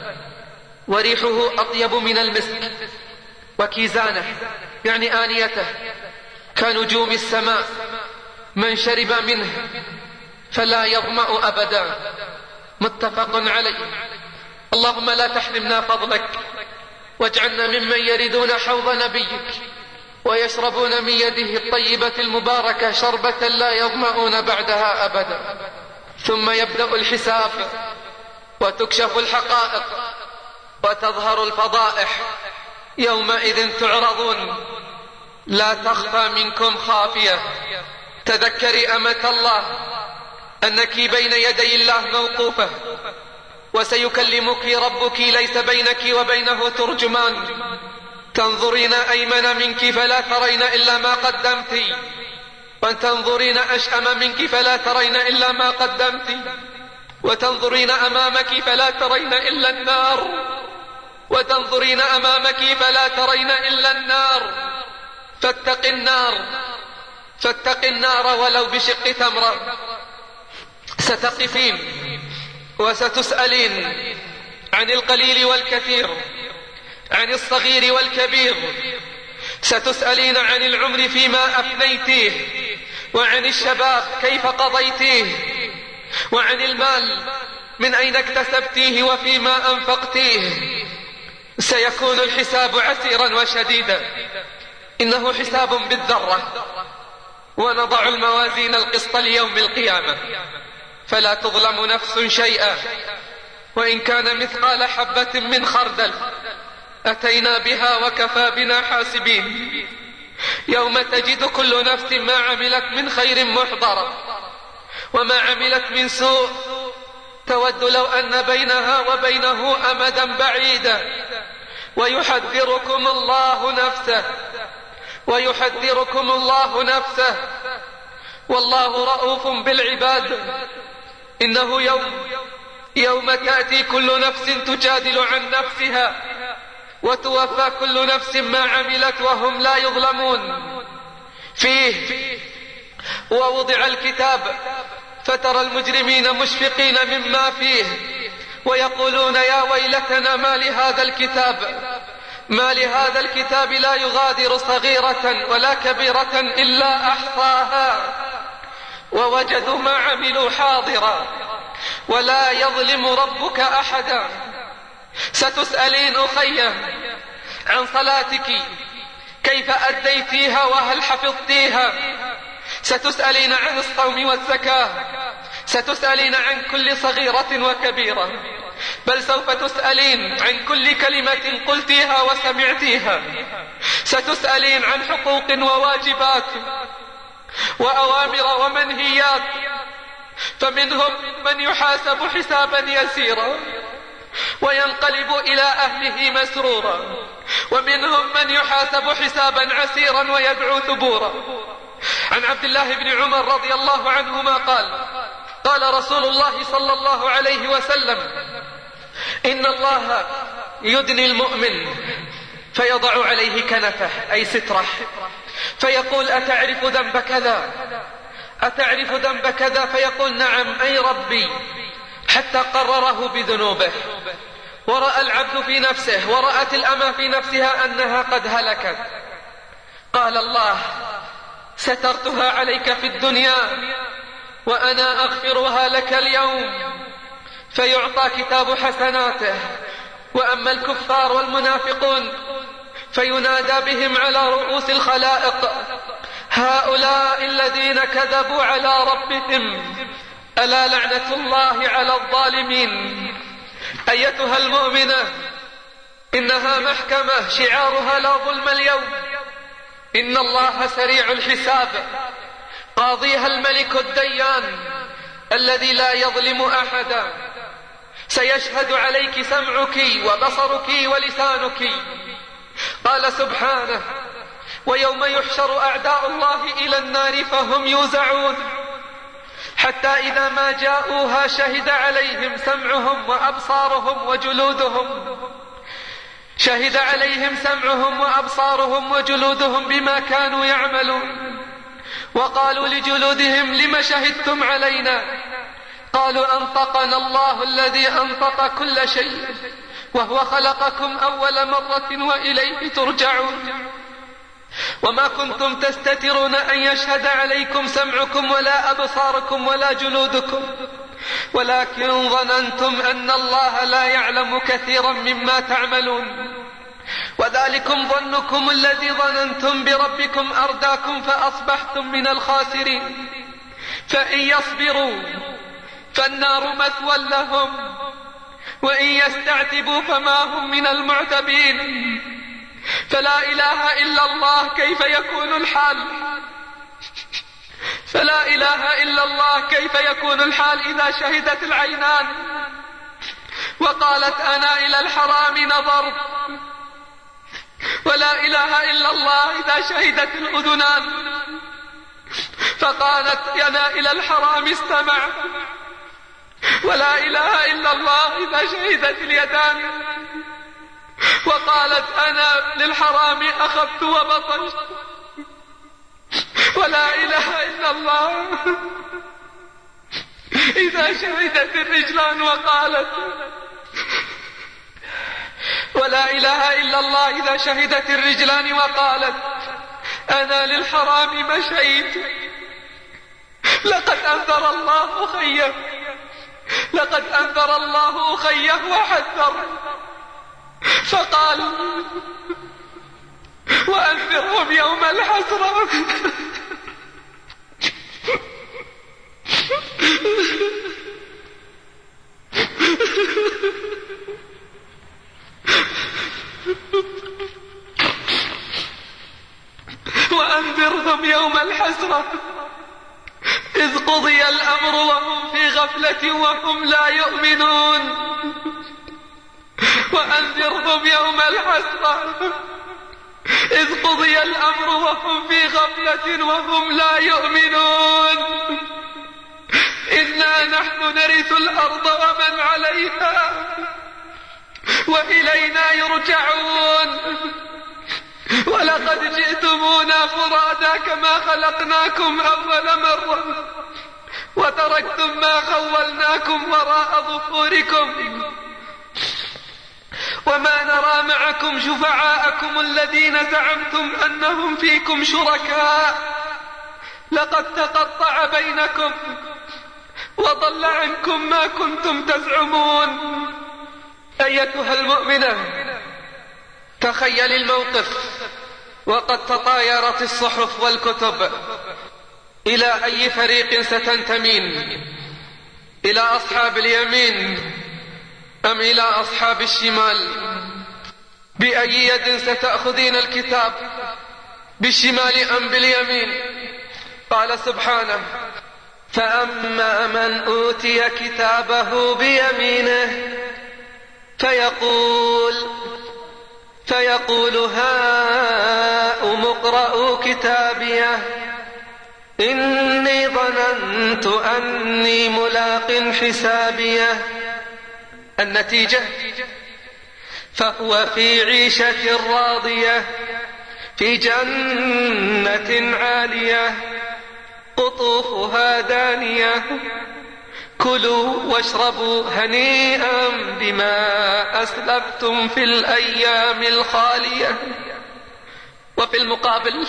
S3: وريحه أطيب من المسك، وكيزانه يعني آنيته كنجوم السماء، من شرب منه فلا يظمأ أبدا. متفق عليه. اللهم لا تحرمنا فضلك، واجعلنا ممن يردون حوض نبيك ويشربون من يده الطيبة المباركة شربة لا يظمأون بعدها أبدا. ثم يبدأ الحساب وتكشف الحقائق وتظهر الفضائح. يومئذ تعرضون لا تخفى منكم خافية. تذكري أمة الله أنك بين يدي الله موقوفة، وسيكلمك ربك ليس بينك وبينه ترجمان. تنظرين أيمن منك فلا ترين إلا ما قدمت، وتنظرين أشأم منك فلا ترين إلا ما قدمت، وتنظرين أمامك فلا ترين إلا النار، وتنظرين أمامك فلا ترين إلا النار. فاتق النار فاتق النار ولو بشق تمرة. ستقفين وستسألين عن القليل والكثير، عن الصغير والكبير. ستسألين عن العمر فيما أفنيتيه، وعن الشباب كيف قضيتيه، وعن المال من أين اكتسبتيه وفيما أنفقتيه. سيكون الحساب عسيرا وشديدا، إنه حساب بالذرة. ونضع الموازين القسط ليوم القيامة فلا تظلم نفس شيئا، وإن كان مثقال حبة من خردل أتينا بها وكفى بنا حاسبين. يوم تجد كل نفس ما عملت من خير محضرا وما عملت من سوء تود لو أن بينها وبينه أمدا بعيدا. ويحذركم الله نفسه ويحذركم الله نفسه والله رؤوف بالعباد. إنه يوم يوم تأتي كل نفس تجادل عن نفسها وتوفى كل نفس ما عملت وهم لا يظلمون. فيه ووضع الكتاب فترى المجرمين مشفقين مما فيه ويقولون يا ويلتنا ما لهذا الكتاب ما لهذا الكتاب لا يغادر صغيرة ولا كبيرة إلا أحصاها ووجدوا ما عملوا حاضرا ولا يظلم ربك أحدا. ستسألين أخي عن صلاتك كيف أديتيها وهل حفظتيها. ستسألين عن الصوم والزكاة. ستسألين عن كل صغيرة وكبيرة، بل سوف تسألين عن كل كلمة قلتيها وسمعتيها. ستسألين عن حقوق وواجبات وأوامر ومنهيات، فمنهم من يحاسب حسابا يسيرا وينقلب إلى أهله مسرورا، ومنهم من يحاسب حسابا عسيرا ويدعو ثبورا. عن عبد الله بن عمر رضي الله عنهما قال قال رسول الله صلى الله عليه وسلم إن الله يدني المؤمن فيضع عليه كنفه أي ستره فيقول أتعرف ذنب كذا أتعرف ذنب كذا فيقول نعم أي ربي، حتى قرره بذنوبه. ورأى العبد في نفسه ورأت الأمة في نفسها أنها قد هلكت، قال الله سترتها عليك في الدنيا وأنا أغفرها لك اليوم، فيعطى كتاب حسناته. وأما الكفار والمنافقون فينادى بهم على رؤوس الخلائق هؤلاء الذين كذبوا على ربهم ألا لعنة الله على الظالمين. أيتها المؤمنة إنها محكمة شعارها لا ظلم اليوم، إن الله سريع الحساب، قاضيها الملك الديان الذي لا يظلم أحدا. سيشهد عليك سمعك وبصرك ولسانك. قال سبحانه ويوم يحشر أعداء الله إلى النار فهم يوزعون حتى إذا ما جاءوها شهد عليهم سمعهم وأبصارهم وجلودهم شهد عليهم سمعهم وأبصارهم وجلودهم بما كانوا يعملون. وقالوا لجلودهم لم شهدتم علينا؟ قالوا أنطقنا الله الذي أنطق كل شيء وهو خلقكم أول مرة وإليه ترجعون. وما كنتم تستترون أن يشهد عليكم سمعكم ولا أبصاركم ولا جلودكم ولكن ظننتم أن الله لا يعلم كثيرا مما تعملون. وذلكم ظنكم الذي ظننتم بربكم أرداكم فأصبحتم من الخاسرين. فإن يصبروا فالنار مثوى لهم وإن يستعتبوا فما هم من المعتبين. فلا إله إلا الله كيف يكون الحال فلا إله إلا الله كيف يكون الحال إذا شهدت العينان وقالت أنا إلى الحرام نظرت. ولا إله إلا الله إذا شهدت الأذنان فقالت أنا إلى الحرام استمعت. ولا إله إلا الله إذا شهدت اليدان وقالت أنا للحرام أخذت وبطشت. ولا إله إلا الله إذا شهدت الرجلان وقالت ولا إله إلا الله إذا شهدت الرجلان وقالت أنا للحرام مشيت. لقد أنذر الله خيّ لقد أنذر الله أخيه وحذر، فقال وأنذرهم يوم الحسرة. وأنذرهم يوم الحسرة إذ قضي الأمر وهم في غفلة وهم لا يؤمنون. وأنذرهم يوم الحسرة إذ قضي الأمر وهم في غفلة وهم لا يؤمنون. إنا نحن نرث الأرض ومن عليها وإلينا يرجعون. ولقد جئتمونا فرادا كما خلقناكم أول مرة وتركتم ما خولناكم وراء ظهوركم وما نرى معكم شفعاءكم الذين زعمتم أنهم فيكم شركاء لقد تقطع بينكم وضل عنكم ما كنتم تزعمون. أيتها المؤمنة، تخيل الموقف وقد تطايرت الصحف والكتب. إلى أي فريق ستنتمين؟ إلى أصحاب اليمين أم إلى أصحاب الشمال؟ بأي يد ستأخذين الكتاب، بالشمال أم باليمين؟ قال سبحانه: فأما من أوتي كتابه بيمينه فيقول فيقول هاؤم اقرءوا كتابيه إني ظننت أني ملاق حسابيه. النتيجة: فهو في عيشة راضية في جنة عالية قطوفها دانية كلوا واشربوا هنيئا بما أسلفتم في الأيام الخالية. وفي المقابل: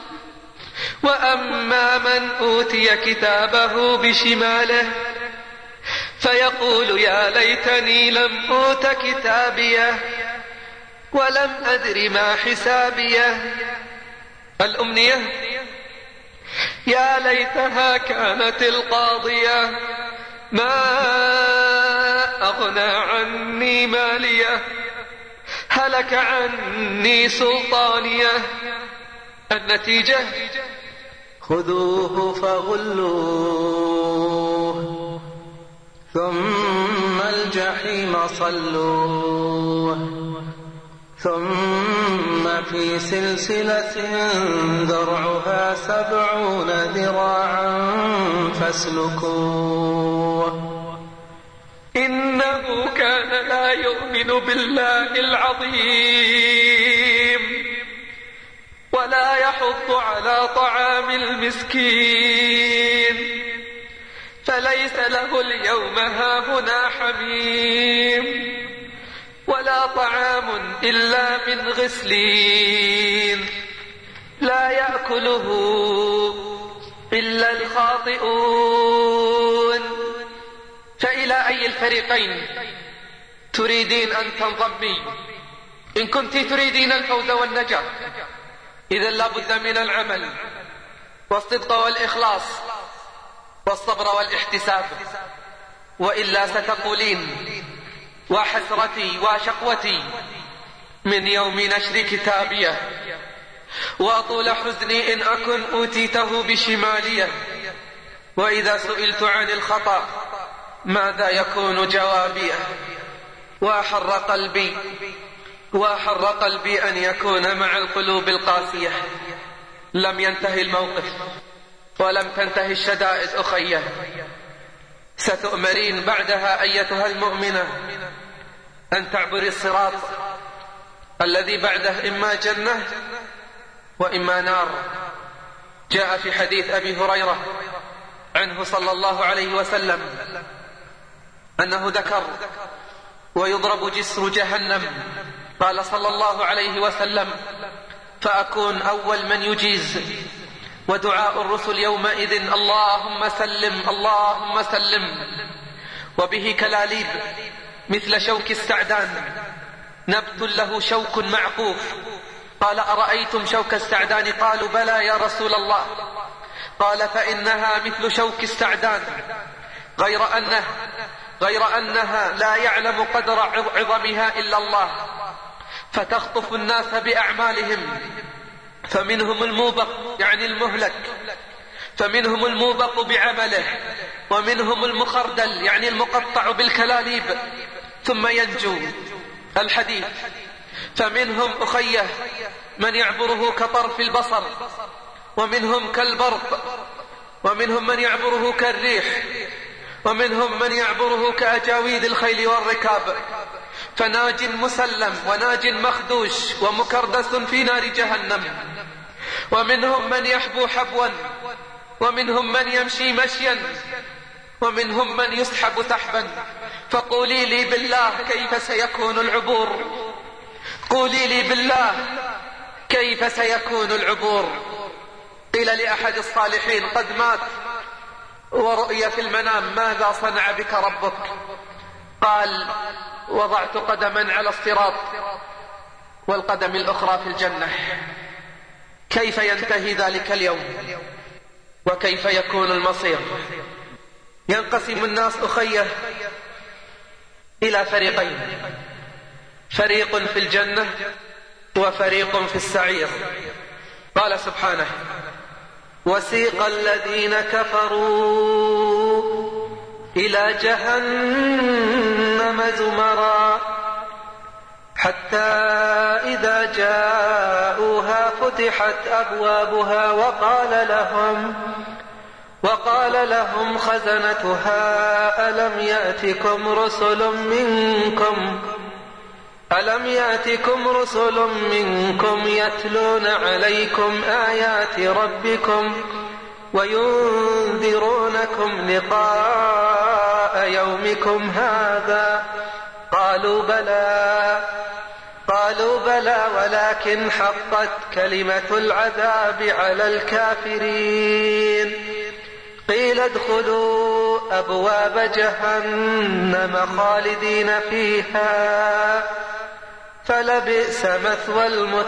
S3: وأما من أوتي كتابه بشماله فيقول يا ليتني لم أوت كتابيه ولم أدر ما حسابيه. الأمنية: يا ليتها كانت القاضية ما أغنى عني ماليه هلك عني سلطانيه. النتيجة:
S6: خذوه فغلوه ثم الجحيم صلوه ثم في سلسلة ذرعها سبعون ذراعا فاسلكوه
S3: إنه كان لا يؤمن بالله العظيم ولا يحض على طعام المسكين فليس له اليوم هاهنا حميم ولا طعام إلا من غسلين لا يأكله إلا الخاطئون. فإلى أي الفريقين تريدين أن تنضمي؟ إن كنت تريدين الفوز والنجاة إذن لا بد من العمل والصدق والإخلاص والصبر والاحتساب، وإلا ستقولين وحسرتي وشقوتي من يوم نشر كتابيه وطول حزني إن أكن أوتيته بشماليه، وإذا سئلت عن الخطأ ماذا يكون جوابيه؟ وأحر قلبي وأحر قلبي أن يكون مع القلوب القاسية. لم ينتهي الموقف ولم تنتهي الشدائد أخيه، ستؤمرين بعدها أيتها المؤمنة أن تعبري الصراط الذي بعده إما جنة وإما نار. جاء في حديث أبي هريرة عنه صلى الله عليه وسلم أنه ذكر: ويضرب جسر جهنم، قال صلى الله عليه وسلم: فأكون أول من يجيز، ودعاء الرسل يومئذ اللهم سلم اللهم سلم،
S6: وبه كلاليب مثل شوك السعدان، نبت له شوك معقوف. قال أرأيتم شوك السعدان؟ قالوا بلى يا رسول الله. قال فإنها مثل شوك السعدان، غير أنه غير أنها لا يعلم قدر عظمها إلا الله، فتخطف الناس بأعمالهم، فمنهم الموبق يعني المهلك، فمنهم الموبق بعمله، ومنهم المخردل يعني المقطع بالكلاليب ثم ينجو. الحديث: فمنهم أخيه من يعبره كطرف البصر، ومنهم كالبرق، ومنهم من يعبره كالريح، ومنهم من يعبره كأجاويد الخيل والركاب، فناج مسلم وناج مخدوش ومكردس في نار جهنم. ومنهم من يحبو حبوا، ومنهم من يمشي مشيا، ومنهم من يسحب سحبا. فقولي لي بالله كيف سيكون العبور؟ قولي لي بالله كيف سيكون العبور؟ قيل لأحد الصالحين قد مات ورؤي في المنام: ماذا صنع بك ربك؟ قال: وضعت قدما على الصراط والقدم الأخرى في الجنة. كيف ينتهي ذلك اليوم؟ وكيف يكون المصير؟ ينقسم الناس أخيه إلى فريقين: فريق في الجنة وفريق في السعير. قال سبحانه: وسيق الذين كفروا إلى جهنم زمرا حتى إذا جاءوها فتحت أبوابها وقال لهم وقال لهم خزنتها ألم يأتكم رسل منكم ألم يأتكم رسل منكم يتلون عليكم آيات ربكم وينذرونكم لقاء يومكم هذا؟ قالوا بلى قالوا بلى ولكن حقت كلمة العذاب على الكافرين. قيل ادخلوا أبواب جهنم خالدين فيها فلبئس مثوى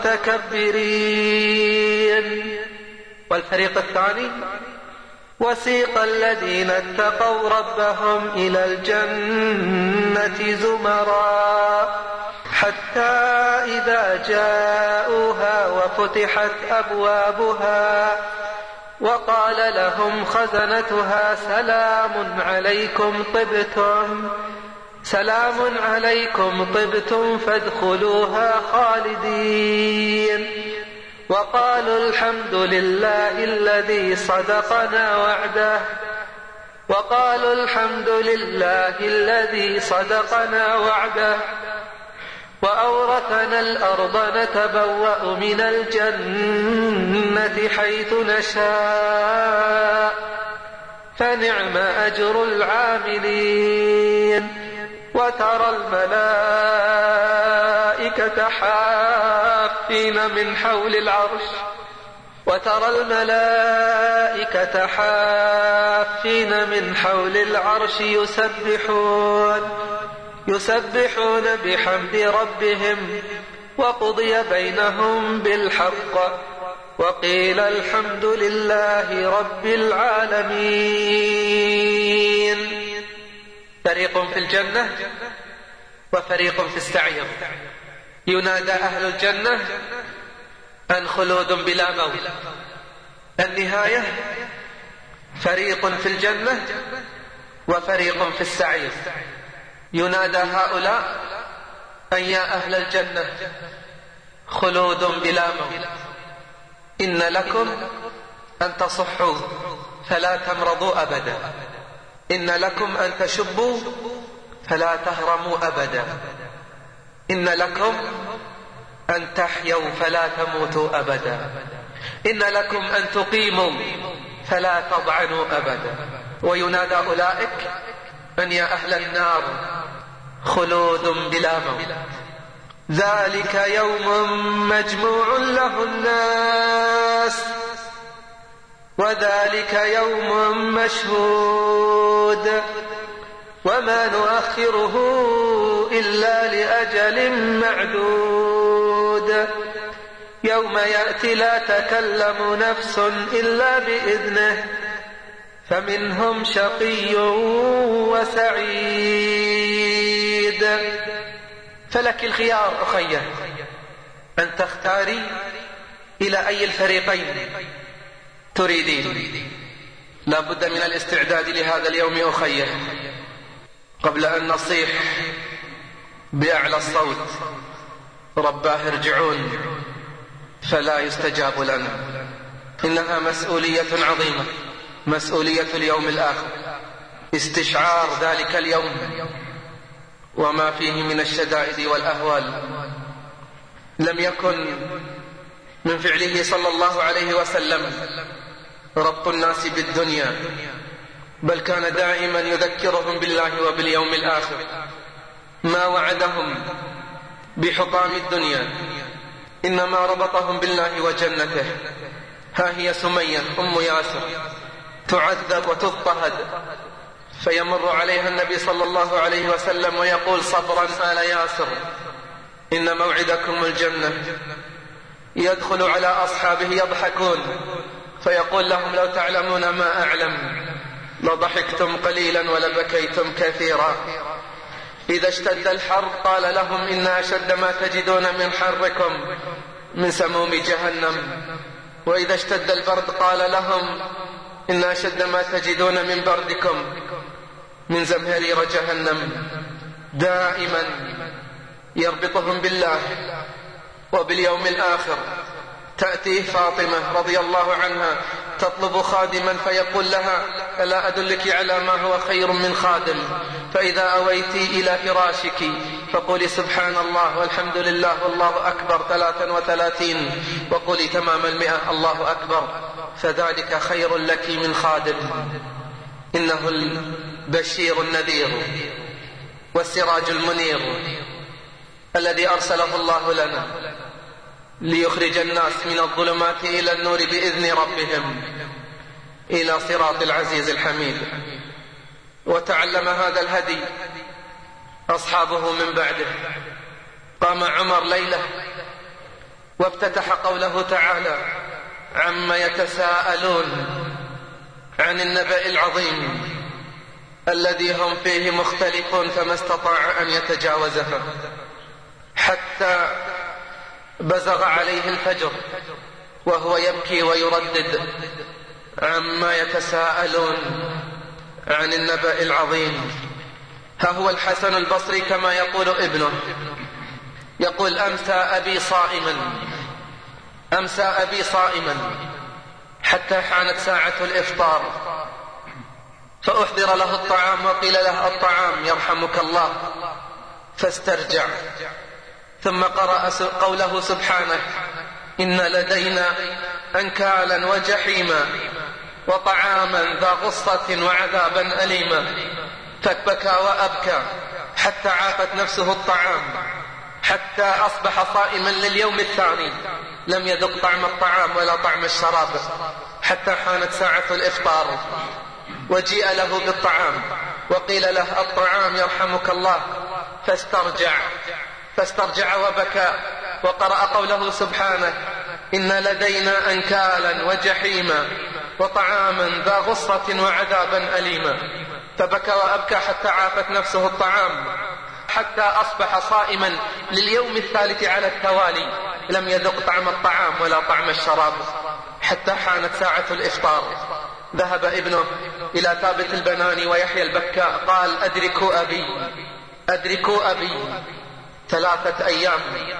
S6: المتكبرين. والفريق الثاني: وسيق الذين اتقوا ربهم إلى الجنة زمرا حتى إذا جاءوها وفتحت أبوابها وقال لهم خزنتها سلام عليكم طبتم سلام عليكم طبتم فادخلوها خالدين وقالوا الحمد لله الذي صدقنا وعده وقالوا الحمد لله الذي صدقنا وعده وأورثنا الأرض نتبوأ من الجنة حيث نشاء فنعم أجر العاملين. وترى الملائكة حافين من حول العرش وترى الملائكة حافين من حول العرش يسبحون يسبحون بحمد ربهم وقضي بينهم بالحق وقيل الحمد لله رب العالمين. فريق في الجنة وفريق في السعير. ينادى أهل الجنة أن خلود بلا موت. النهاية: فريق في الجنة وفريق في السعير. ينادى هؤلاء أن يا أهل الجنة خلود بلا موت، إن لكم أن تصحوا فلا تمرضوا أبدا، إن لكم أن تشبوا فلا تهرموا أبدا، إن لكم أن تحيوا فلا تموتوا أبدا، إن لكم أن تقيموا فلا تضعنوا أبدا. وينادى أولئك أن يا أهل النار خلود بلا موت، ذلك يوم مجموع له الناس وذلك يوم مشهود وما نؤخره إلا لأجل معدود يوم يأتي لا تكلم نفس إلا بإذنه فمنهم شقي وسعيد. فلك الخيار أخيه أن تختاري إلى أي الفريقين تريدين. لا بد من الاستعداد لهذا اليوم أخيه قبل أن نصيح بأعلى الصوت رباه ارجعون فلا يستجاب لنا. إنها مسؤولية عظيمة، مسؤولية اليوم الآخر، استشعار ذلك اليوم وما فيه من الشدائد والأهوال. لم يكن من فعله صلى الله عليه وسلم ربط الناس بالدنيا، بل كان دائما يذكرهم بالله وباليوم الآخر. ما وعدهم بحطام الدنيا، إنما ربطهم بالله وجنته. ها هي سمية أم ياسر تعذب وتضطهد، فيمر عليها النبي صلى الله عليه وسلم ويقول صبرا آل ياسر إن موعدكم الجنة. يدخل على أصحابه يضحكون فيقول لهم لو تعلمون ما أعلم لضحكتم قليلا ولبكيتم كثيرا. إذا اشتد الحر قال لهم إن أشد ما تجدون من حركم من سموم جهنم. وإذا اشتد البرد قال لهم إن أشد ما تجدون من بردكم من زمهرير جهنم. دائما يربطهم بالله وباليوم الآخر. تأتيه فاطمة رضي الله عنها تطلب خادما فيقول لها ألا أدلك على ما هو خير من خادم؟ فإذا أويتي إلى فراشك فقولي سبحان الله والحمد لله والله أكبر ثلاثا وثلاثين وقولي تمام المئة الله أكبر، فذلك خير لك من خادم. إنه البشير النذير والسراج المنير الذي أرسله الله لنا ليخرج الناس من الظلمات إلى النور بإذن ربهم إلى صراط العزيز الحميد. وتعلم هذا الهدي أصحابه من بعده. قام عمر ليلة وافتتح قوله تعالى عما يتساءلون عن النبأ العظيم الذي هم فيه مختلفون فما استطاع أن يتجاوزها، حتى بزغ عليه الفجر وهو يبكي ويردد عما يتساءلون عن النبأ العظيم. ها هو الحسن البصري كما يقول ابنه، يقول أمسى أبي صائما أمسى أبي صائما حتى حانت ساعة الإفطار فأحضر له الطعام وقيل له الطعام يرحمك الله فاسترجع، ثم قرأ قوله سبحانه إن لدينا أنكالا وجحيما وطعاما ذا غصة وعذابا أليما، فبكى وأبكى حتى عافت نفسه الطعام، حتى أصبح صائما لليوم الثاني لم يذق طعم الطعام ولا طعم الشراب، حتى حانت ساعة الإفطار وجيء له بالطعام وقيل له الطعام يرحمك الله فاسترجع فاسترجع وبكى، وقرأ قوله سبحانه إن لدينا أنكالا وجحيما وطعاما ذا غصة وعذابا أليما، فبكى وأبكى حتى عافت نفسه الطعام، حتى أصبح صائما لليوم الثالث على التوالي لم يذق طعم الطعام ولا طعم الشراب، حتى حانت ساعة الإفطار. ذهب ابنه إلى ثابت البناني ويحيى البكاء قال أدركوا أبي أدركوا أبي ثلاثة أيام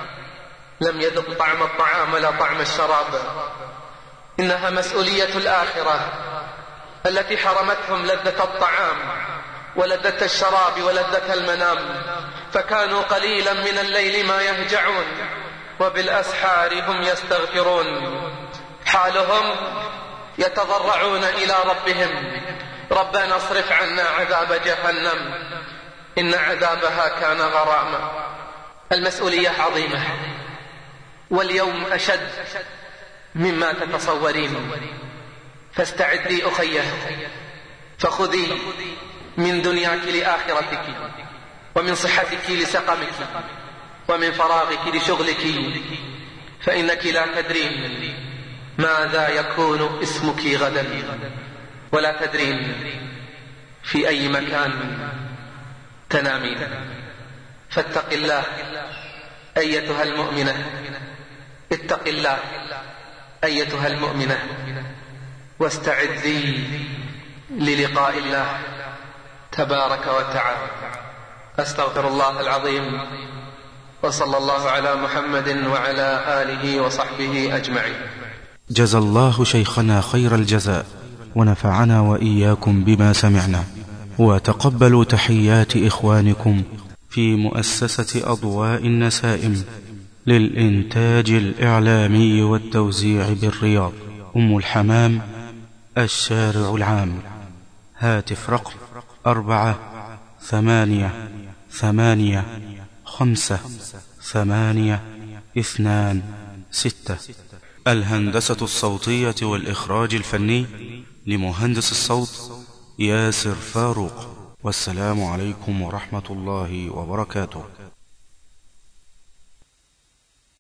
S6: لم يذق طعم الطعام ولا طعم الشراب. إنها مسؤولية الآخرة التي حرمتهم لذة الطعام ولذة الشراب ولذة المنام، فكانوا قليلا من الليل ما يهجعون وبالأسحار هم يستغفرون. حالهم يتضرعون إلى ربهم ربنا اصرف عنا عذاب جهنم إن عذابها كان غراما. المسؤولية عظيمة واليوم أشد مما تتصورين، فاستعدي أخيه، فخذي من دنياك لآخرتك، ومن صحتك لسقمك، ومن فراغك لشغلك، فإنك لا تدرين ماذا يكون اسمك غدا، ولا تدرين في أي مكان تنامين. فاتق الله أيتها المؤمنة، اتق الله أيتها المؤمنة، واستعذي للقاء الله تبارك وتعالى. أستغفر الله العظيم، وصلى الله على محمد وعلى آله وصحبه أجمعين.
S2: جزى الله شيخنا خير الجزاء، ونفعنا وإياكم بما سمعنا، وتقبلوا تحيات إخوانكم في مؤسسة أضواء النسائم للإنتاج الإعلامي والتوزيع بالرياض، أم الحمام، الشارع العام. هاتف رقم أربعة ثمانية ثمانية خمسة ثمانية اثنان ستة. الهندسة الصوتية والإخراج الفني لمهندس الصوت ياسر فاروق. والسلام عليكم ورحمة الله وبركاته.